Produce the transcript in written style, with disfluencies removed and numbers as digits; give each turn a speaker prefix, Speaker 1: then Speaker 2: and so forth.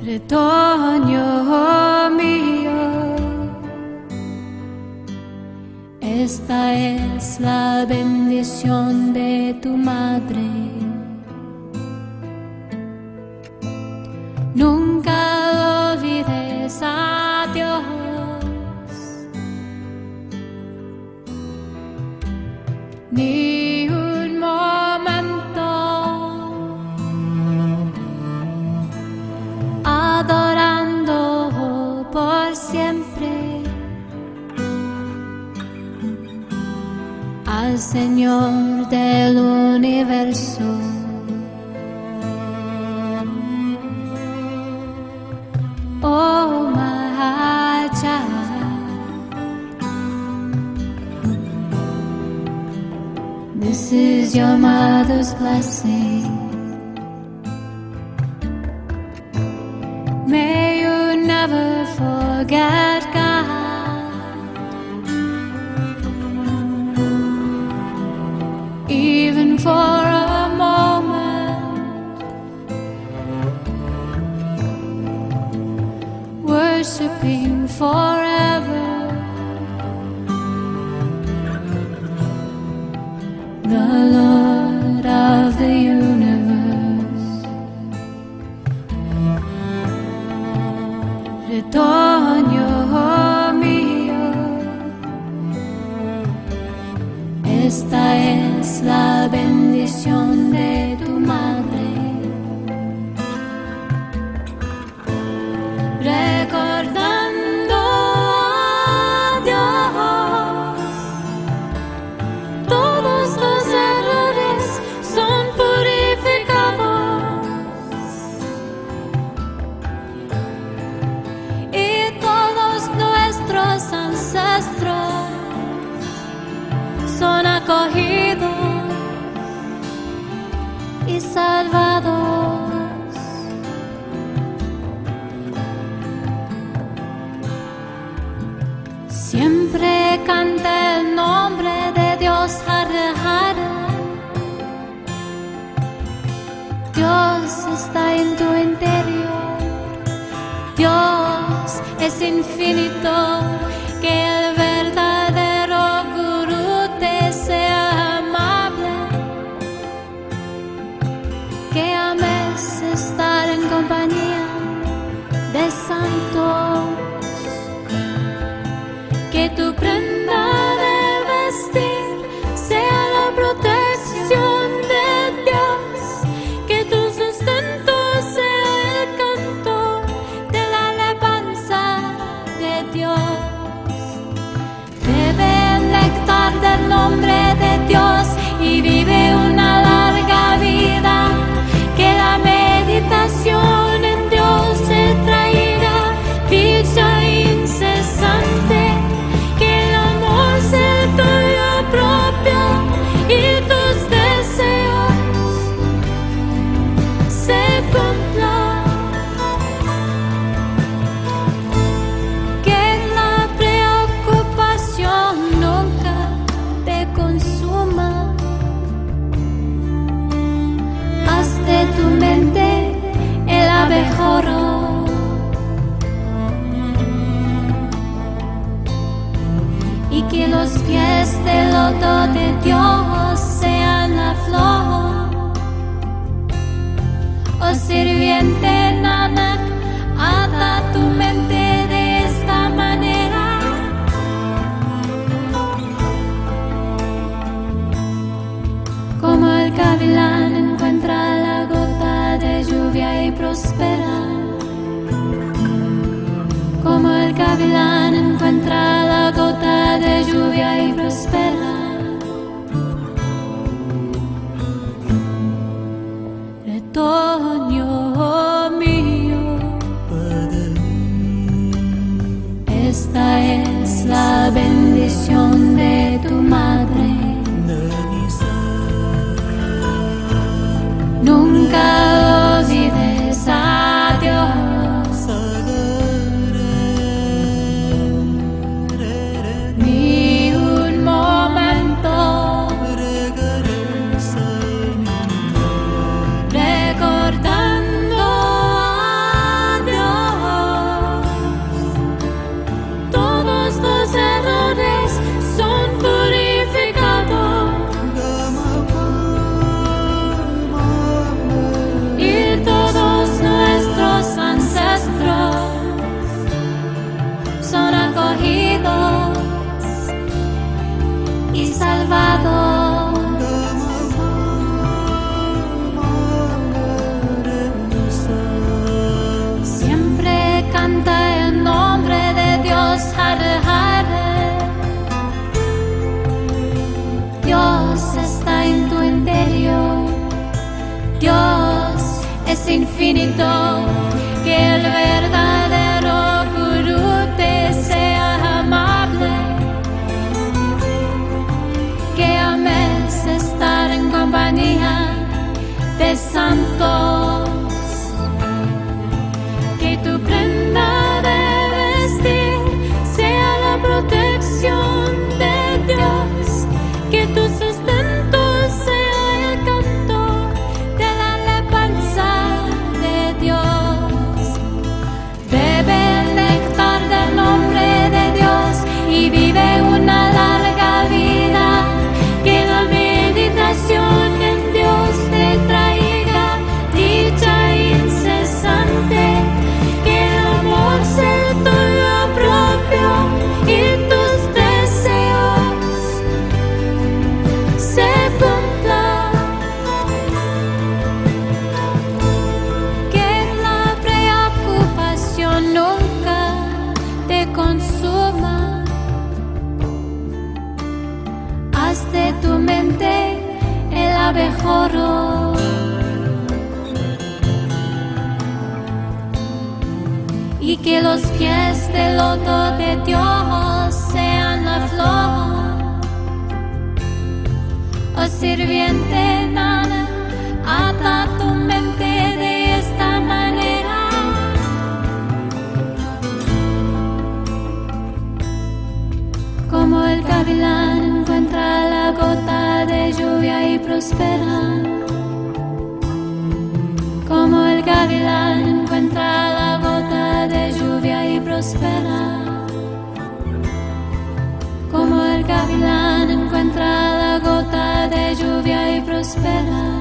Speaker 1: Retoño mío, esta es la bendición de tu madre. Nunca olvides a Dios, ni un momento, adorando por siempre al Señor del universo. Oh my child, this is your mother's blessing. May you never forget God, even for a moment. Worshipping forever the Lord of the universe. Retoño mío, esta es la bendición de tu madre. Recordando a Dios, todos los errores son purificados y todos nuestros ancestros son acogidos y salvados. Siempre canta el nombre de Dios Hare Hare. Dios está en tu interior. Dios es infinito. Que el verdadero Gurú te sea amable. Que ames estar en compañía de santos. Que tu prenda de vestir sea la protección de Dios, que tu sustento sea el canto de la alabanza de Dios. Bebe el néctar del nombre de Dios y vive una larga vida, que la meditación en Dios te traiga dicha incesante. Propio y tus deseos se cumplan, que la preocupación nunca te consuma. Haz de tu mente el abejorro y que los pies del loto de Dios sean la flor. Oh sirviente Nanak, ata tu mente de esta manera. Como el gavilán encuentra la gota de lluvia y prospera. Como el gavilán encuentra la gota de lluvia y prospera. Retoño mío, esta es la bendición de tu madre. Nunca olvides a Dios. Ni un momento, recordando a Dios. infinito, que el verdadero gurú te sea amable, que ames estar en compañía de santos, que tu prenda de vestir sea la protección de Dios, que tu sustento sea el canto de la alabanza de Dios. Bebe el néctar del nombre de Dios y vive una larga vida, que la meditación en Dios te traiga dicha incesante, que el amor sea tuyo propio y tus deseos se cumplan, que la preocupación nunca te consuma. Haz de tu mente el abejorro, y que los pies del loto de Dios sean la flor. Oh sirviente, nada, ata tu mente de esta manera, como el gavilán encuentra la gota de lluvia y prospera, como el gavilán encuentra la gota de lluvia y prospera, como el gavilán encuentra la gota de lluvia y prospera.